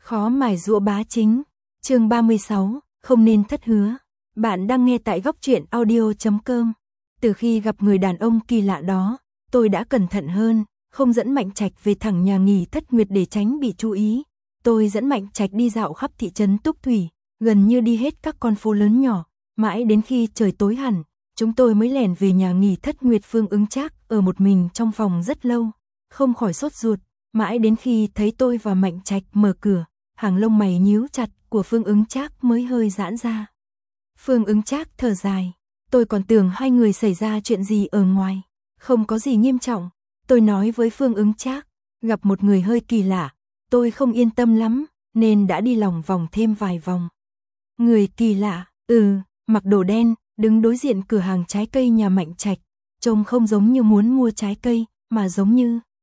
Khó mài giũa bá chính. Chương 36, không nên thất hứa. Bạn đang nghe tại góc truyện audio.com. Từ khi gặp người đàn ông kỳ lạ đó, tôi đã cẩn thận hơn, không dẫn Mạnh Trạch về thẳng nhà nghỉ Thất Nguyệt để tránh bị chú ý. Tôi dẫn Mạnh Trạch đi dạo khắp thị trấn Túc Thủy, gần như đi hết các con phố lớn nhỏ, mãi đến khi trời tối hẳn, chúng tôi mới lẻn về nhà nghỉ Thất Nguyệt. Phương Ứng Trác ở một mình trong phòng rất lâu, không khỏi sốt ruột, mãi đến khi thấy tôi và Mạnh Trạch mở cửa, hàng lông mày nhíu chặt của Phương Ứng Trác mới hơi giãn ra. Phương Ứng Trác thở dài, tôi còn tưởng hai người xảy ra chuyện gì ở ngoài, không có gì nghiêm trọng. Tôi nói với Phương Ứng Trác, gặp một người hơi kỳ lạ, tôi không yên tâm lắm, nên đã đi lòng vòng thêm vài vòng. Người kỳ lạ, mặc đồ đen, đứng đối diện cửa hàng trái cây nhà Mạnh Trạch, trông không giống như muốn mua trái cây, mà giống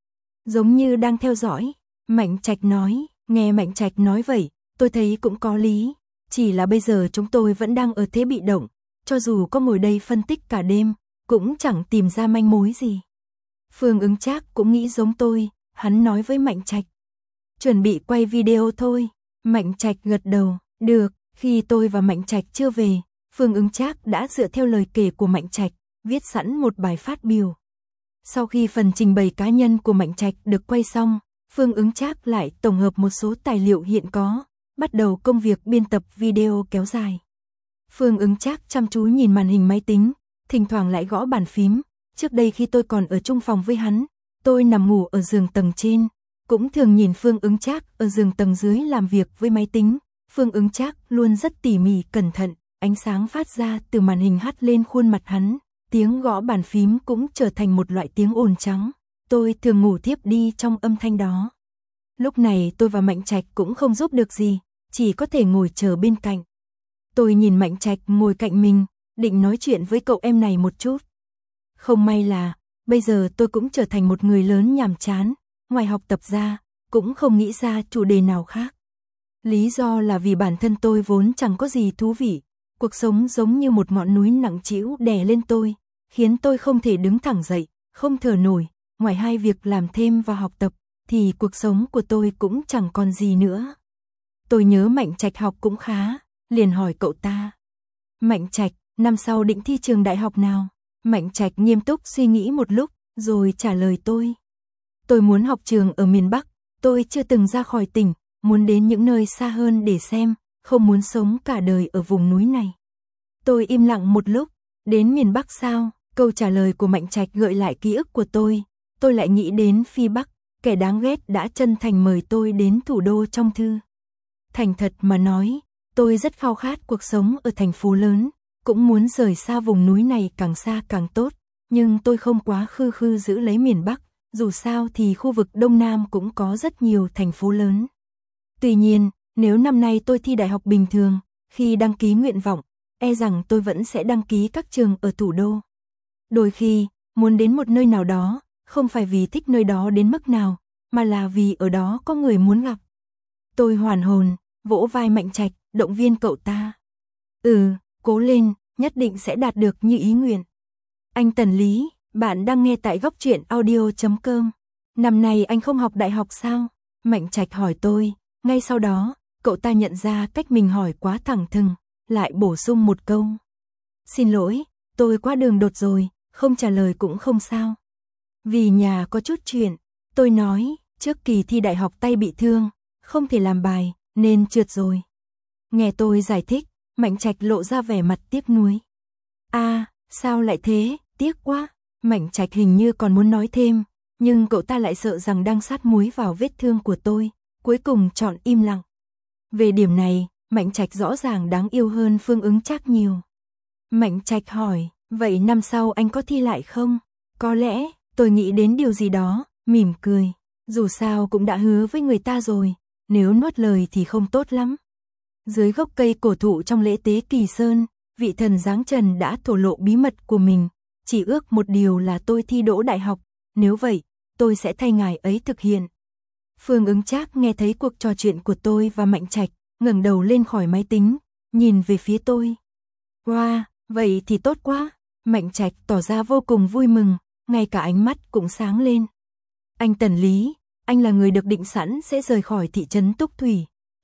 như đang theo dõi. Mạnh Trạch nói, nghe Mạnh Trạch nói vậy, tôi thấy cũng có lý, chỉ là bây giờ chúng tôi vẫn đang ở thế bị động, cho dù có ngồi đây phân tích cả đêm, cũng chẳng tìm ra manh mối gì. Phương Ứng Trác cũng nghĩ giống tôi, hắn nói với Mạnh Trạch, chuẩn bị quay video thôi. Mạnh Trạch gật đầu, được. Khi tôi và Mạnh Trạch chưa về, Phương Ứng Trác đã dựa theo lời kể của Mạnh Trạch, viết sẵn một bài phát biểu. Sau khi phần trình bày cá nhân của Mạnh Trạch được quay xong, Phương Ứng Trác lại tổng hợp một số tài liệu hiện có, bắt đầu công việc biên tập video kéo dài. Phương Ứng Trác chăm chú nhìn màn hình máy tính, thỉnh thoảng lại gõ bàn phím. Trước đây khi tôi còn ở chung phòng với hắn, tôi nằm ngủ ở giường tầng trên, cũng thường nhìn Phương Ứng Trác ở giường tầng dưới làm việc với máy tính. Phương Ứng Trác luôn rất tỉ mỉ cẩn thận, ánh sáng phát ra từ màn hình hắt lên khuôn mặt hắn, tiếng gõ bàn phím cũng trở thành một loại tiếng ồn trắng. Tôi thường ngủ thiếp đi trong âm thanh đó. Lúc này tôi và Mạnh Trạch cũng không giúp được gì, chỉ có thể ngồi chờ bên cạnh. Tôi nhìn Mạnh Trạch ngồi cạnh mình, định nói chuyện với cậu em này một chút. Không may là, bây giờ tôi cũng trở thành một người lớn nhàm chán, ngoài học tập ra, cũng không nghĩ ra chủ đề nào khác. Lý do là vì bản thân tôi vốn chẳng có gì thú vị, cuộc sống giống như một ngọn núi nặng trĩu đè lên tôi, khiến tôi không thể đứng thẳng dậy, không thở nổi. Ngoài hai việc làm thêm và học tập, thì cuộc sống của tôi cũng chẳng còn gì nữa. Tôi nhớ Mạnh Trạch học cũng khá, liền hỏi cậu ta. Mạnh Trạch, năm sau định thi trường đại học nào? Mạnh Trạch nghiêm túc suy nghĩ một lúc, rồi trả lời tôi. Tôi muốn học trường ở miền Bắc, tôi chưa từng ra khỏi tỉnh, muốn đến những nơi xa hơn để xem, không muốn sống cả đời ở vùng núi này. Tôi im lặng một lúc, đến miền Bắc sao? Câu trả lời của Mạnh Trạch gợi lại ký ức của tôi lại nghĩ đến Phi Bắc, kẻ đáng ghét đã chân thành mời tôi đến thủ đô trong thư. Thành thật mà nói, tôi rất khao khát cuộc sống ở thành phố lớn, cũng muốn rời xa vùng núi này càng xa càng tốt, nhưng tôi không quá khư giữ lấy miền Bắc, dù sao thì khu vực Đông Nam cũng có rất nhiều thành phố lớn. Tuy nhiên, nếu năm nay tôi thi đại học bình thường, khi đăng ký nguyện vọng, e rằng tôi vẫn sẽ đăng ký các trường ở thủ đô. Đôi khi, muốn đến một nơi nào đó, không phải vì thích nơi đó đến mức nào, mà là vì ở đó có người muốn gặp. Tôi hoàn hồn, vỗ vai Mạnh Trạch, động viên cậu ta. Cố lên, nhất định sẽ đạt được như ý nguyện. Anh Tần Lý, bạn đang nghe tại góc truyện audio.com. Năm nay anh không học đại học sao? Mạnh Trạch hỏi tôi, ngay sau đó, cậu ta nhận ra cách mình hỏi quá thẳng thừng, lại bổ sung một câu. Xin lỗi, tôi quá đường đột rồi, không trả lời cũng không sao. Vì nhà có chút chuyện, tôi nói, trước kỳ thi đại học tay bị thương, không thể làm bài, nên trượt rồi. Nghe tôi giải thích, Mạnh Trạch lộ ra vẻ mặt tiếc nuối. Sao lại thế, tiếc quá. Mạnh Trạch hình như còn muốn nói thêm, nhưng cậu ta lại sợ rằng đang sát muối vào vết thương của tôi, cuối cùng chọn im lặng. Về điểm này, Mạnh Trạch rõ ràng đáng yêu hơn Phương Ứng Trác nhiều. Mạnh Trạch hỏi, vậy năm sau anh có thi lại không? Có lẽ, tôi nghĩ đến điều gì đó, mỉm cười. Dù sao cũng đã hứa với người ta rồi, nếu nuốt lời thì không tốt lắm. Dưới gốc cây cổ thụ trong lễ tế Kỳ Sơn, vị thần dáng trần đã thổ lộ bí mật của mình, chỉ ước một điều là tôi thi đỗ đại học, nếu vậy, tôi sẽ thay ngài ấy thực hiện. Phương Ứng Trác nghe thấy cuộc trò chuyện của tôi và Mạnh Trạch, ngẩng đầu lên khỏi máy tính, nhìn về phía tôi. Wow, vậy thì tốt quá. Mạnh Trạch tỏ ra vô cùng vui mừng, ngay cả ánh mắt cũng sáng lên. Anh Tần Lý, anh là người được định sẵn sẽ rời khỏi thị trấn Túc Thủy,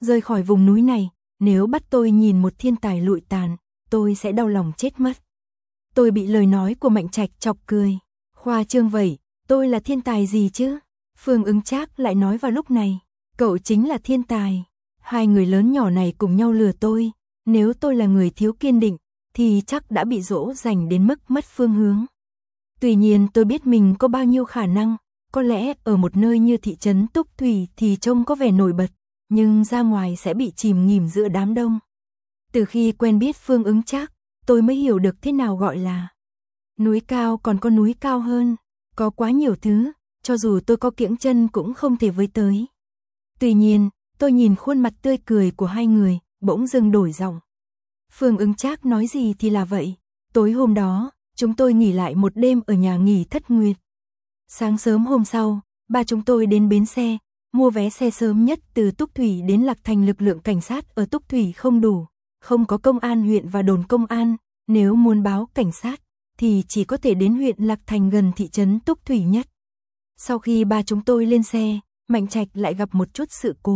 rời khỏi vùng núi này, nếu bắt tôi nhìn một thiên tài lụi tàn, tôi sẽ đau lòng chết mất. Tôi bị lời nói của Mạnh Trạch chọc cười. Khoa trương vậy, tôi là thiên tài gì chứ? Phương Ứng Trác lại nói vào lúc này, cậu chính là thiên tài. Hai người lớn nhỏ này cùng nhau lừa tôi, nếu tôi là người thiếu kiên định, thì chắc đã bị dỗ dành đến mức mất phương hướng. Tuy nhiên tôi biết mình có bao nhiêu khả năng, có lẽ ở một nơi như thị trấn Túc Thủy thì trông có vẻ nổi bật, nhưng ra ngoài sẽ bị chìm nghỉm giữa đám đông. Từ khi quen biết Phương Ứng Trác, tôi mới hiểu được thế nào gọi là núi cao còn có núi cao hơn, có quá nhiều thứ, cho dù tôi có kiễng chân cũng không thể với tới. Tuy nhiên, tôi nhìn khuôn mặt tươi cười của hai người, bỗng dưng đổi giọng. Phương Ứng Trác nói gì thì là vậy, tối hôm đó, chúng tôi nghỉ lại một đêm ở nhà nghỉ Thất Nguyệt. Sáng sớm hôm sau, ba chúng tôi đến bến xe, mua vé xe sớm nhất từ Túc Thủy đến Lạc Thành. Lực lượng cảnh sát ở Túc Thủy không đủ, không có công an huyện và đồn công an, nếu muốn báo cảnh sát, thì chỉ có thể đến huyện Lạc Thành gần thị trấn Túc Thủy nhất. Sau khi ba chúng tôi lên xe, Mạnh Trạch lại gặp một chút sự cố.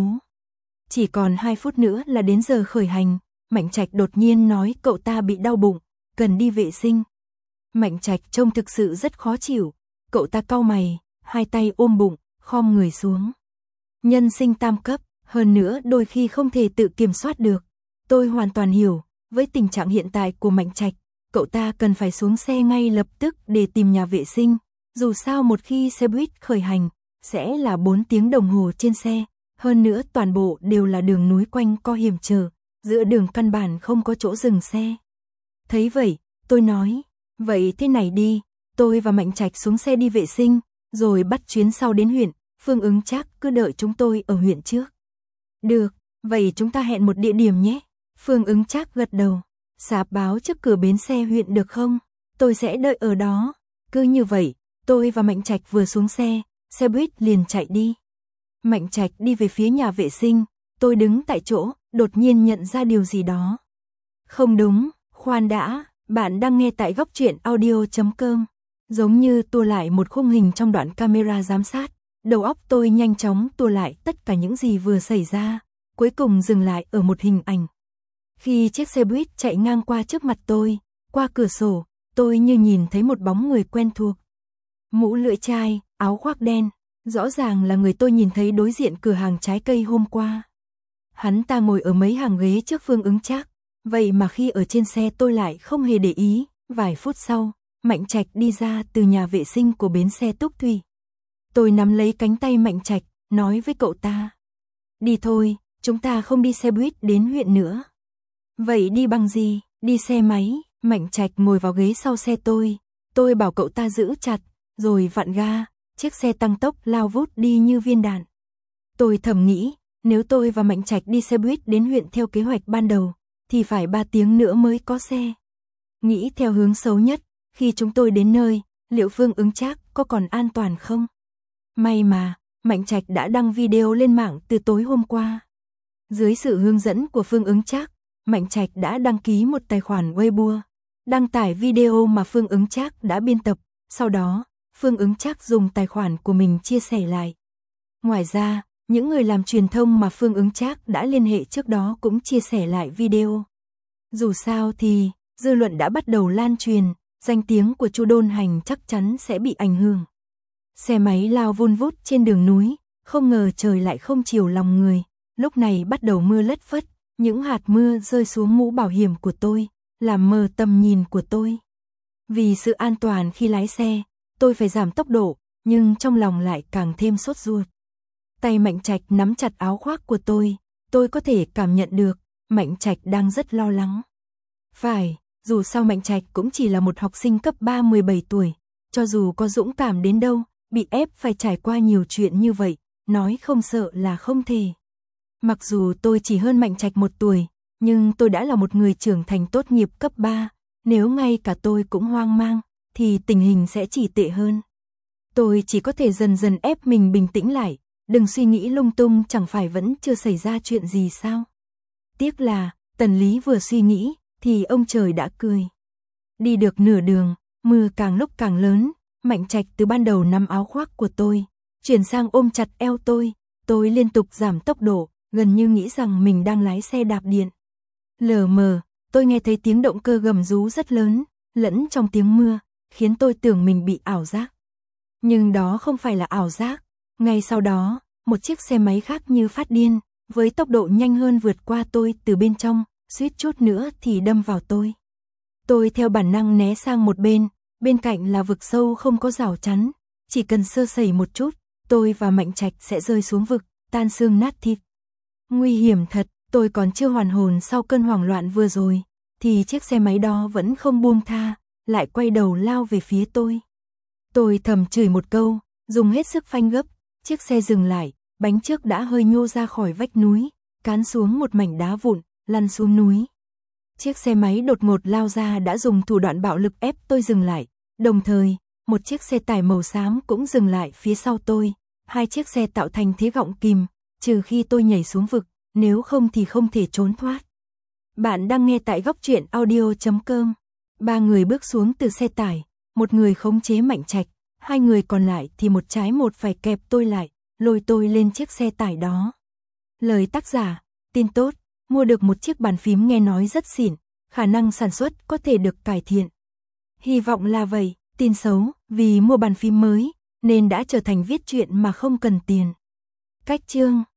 Chỉ còn 2 phút nữa là đến giờ khởi hành, Mạnh Trạch đột nhiên nói cậu ta bị đau bụng, cần đi vệ sinh. Mạnh Trạch trông thực sự rất khó chịu, cậu ta cau mày, hai tay ôm bụng, khom người xuống. Nhân sinh tam cấp, hơn nữa đôi khi không thể tự kiểm soát được. Tôi hoàn toàn hiểu, với tình trạng hiện tại của Mạnh Trạch, cậu ta cần phải xuống xe ngay lập tức để tìm nhà vệ sinh. Dù sao một khi xe buýt khởi hành, sẽ là 4 tiếng đồng hồ trên xe, hơn nữa toàn bộ đều là đường núi quanh co hiểm trở, giữa đường căn bản không có chỗ dừng xe. Thấy vậy, tôi nói, vậy thế này đi, tôi và Mạnh Trạch xuống xe đi vệ sinh, rồi bắt chuyến sau đến huyện, Phương Ứng Trác cứ đợi chúng tôi ở huyện trước. Được, vậy chúng ta hẹn một địa điểm nhé. Phương Ứng Trác gật đầu, sạp báo trước cửa bến xe huyện được không? Tôi sẽ đợi ở đó. Cứ như vậy, tôi và Mạnh Trạch vừa xuống xe, xe buýt liền chạy đi. Mạnh Trạch đi về phía nhà vệ sinh, tôi đứng tại chỗ, đột nhiên nhận ra điều gì đó. Không đúng, khoan đã, bạn đang nghe tại góc truyện audio.com. Giống như tua lại một khung hình trong đoạn camera giám sát, đầu óc tôi nhanh chóng tua lại tất cả những gì vừa xảy ra, cuối cùng dừng lại ở một hình ảnh. Khi chiếc xe buýt chạy ngang qua trước mặt tôi, qua cửa sổ, tôi như nhìn thấy một bóng người quen thuộc. Mũ lưỡi chai, áo khoác đen, rõ ràng là người tôi nhìn thấy đối diện cửa hàng trái cây hôm qua. Hắn ta ngồi ở mấy hàng ghế trước Phương Ứng Trác, vậy mà khi ở trên xe tôi lại không hề để ý. Vài phút sau, Mạnh Trạch đi ra từ nhà vệ sinh của bến xe Túc Thủy. Tôi nắm lấy cánh tay Mạnh Trạch, nói với cậu ta. Đi thôi, chúng ta không đi xe buýt đến huyện nữa. Vậy đi bằng gì? Đi xe máy. Mạnh Trạch ngồi vào ghế sau xe tôi bảo cậu ta giữ chặt, rồi vặn ga, chiếc xe tăng tốc lao vút đi như viên đạn. Tôi thầm nghĩ, nếu tôi và Mạnh Trạch đi xe buýt đến huyện theo kế hoạch ban đầu, thì phải 3 tiếng nữa mới có xe. Nghĩ theo hướng xấu nhất, khi chúng tôi đến nơi, liệu Phương Ứng Trác có còn an toàn không? May mà, Mạnh Trạch đã đăng video lên mạng từ tối hôm qua. Dưới sự hướng dẫn của Phương Ứng Trác, Mạnh Trạch đã đăng ký một tài khoản Weibo, đăng tải video mà Phương Ứng Trác đã biên tập, sau đó, Phương Ứng Trác dùng tài khoản của mình chia sẻ lại. Ngoài ra, những người làm truyền thông mà Phương Ứng Trác đã liên hệ trước đó cũng chia sẻ lại video. Dù sao thì, dư luận đã bắt đầu lan truyền, danh tiếng của Chu Đôn Hành chắc chắn sẽ bị ảnh hưởng. Xe máy lao vun vút trên đường núi, không ngờ trời lại không chiều lòng người, lúc này bắt đầu mưa lất phất, những hạt mưa rơi xuống mũ bảo hiểm của tôi, làm mờ tầm nhìn của tôi. Vì sự an toàn khi lái xe, tôi phải giảm tốc độ, nhưng trong lòng lại càng thêm sốt ruột. Tay Mạnh Trạch nắm chặt áo khoác của tôi có thể cảm nhận được, Mạnh Trạch đang rất lo lắng. Phải, dù sao Mạnh Trạch cũng chỉ là một học sinh cấp 3 17 tuổi, cho dù có dũng cảm đến đâu, bị ép phải trải qua nhiều chuyện như vậy, nói không sợ là không thể. Mặc dù tôi chỉ hơn Mạnh Trạch 1 tuổi, nhưng tôi đã là một người trưởng thành tốt nghiệp cấp 3, nếu ngay cả tôi cũng hoang mang, thì tình hình sẽ chỉ tệ hơn. Tôi chỉ có thể dần dần ép mình bình tĩnh lại, đừng suy nghĩ lung tung, chẳng phải vẫn chưa xảy ra chuyện gì sao. Tiếc là, Tần Lý vừa suy nghĩ, thì ông trời đã cười. Đi được nửa đường, mưa càng lúc càng lớn, Mạnh Trạch từ ban đầu nắm áo khoác của tôi, chuyển sang ôm chặt eo tôi liên tục giảm tốc độ, gần như nghĩ rằng mình đang lái xe đạp điện. Lờ mờ, tôi nghe thấy tiếng động cơ gầm rú rất lớn, lẫn trong tiếng mưa, khiến tôi tưởng mình bị ảo giác. Nhưng đó không phải là ảo giác. Ngay sau đó, một chiếc xe máy khác như phát điên, với tốc độ nhanh hơn vượt qua tôi từ bên trong, suýt chút nữa thì đâm vào tôi. Tôi theo bản năng né sang một bên cạnh là vực sâu không có rào chắn, chỉ cần sơ sẩy một chút, tôi và Mạnh Trạch sẽ rơi xuống vực, tan xương nát thịt. Nguy hiểm thật, tôi còn chưa hoàn hồn sau cơn hoảng loạn vừa rồi, thì chiếc xe máy đó vẫn không buông tha, lại quay đầu lao về phía tôi. Tôi thầm chửi một câu, dùng hết sức phanh gấp, chiếc xe dừng lại, bánh trước đã hơi nhô ra khỏi vách núi, cán xuống một mảnh đá vụn, lăn xuống núi. Chiếc xe máy đột ngột lao ra đã dùng thủ đoạn bạo lực ép tôi dừng lại, đồng thời, một chiếc xe tải màu xám cũng dừng lại phía sau tôi, hai chiếc xe tạo thành thế gọng kìm, trừ khi tôi nhảy xuống vực, nếu không thì không thể trốn thoát. Bạn đang nghe tại góc truyện audio.com. Ba người bước xuống từ xe tải, một người khống chế Mạnh Trạch, hai người còn lại thì một trái một phải kẹp tôi lại, lôi tôi lên chiếc xe tải đó. Lời tác giả, tin tốt, mua được một chiếc bàn phím nghe nói rất xịn, khả năng sản xuất có thể được cải thiện. Hy vọng là vậy, tin xấu, vì mua bàn phím mới, nên đã trở thành viết truyện mà không cần tiền. Cách chương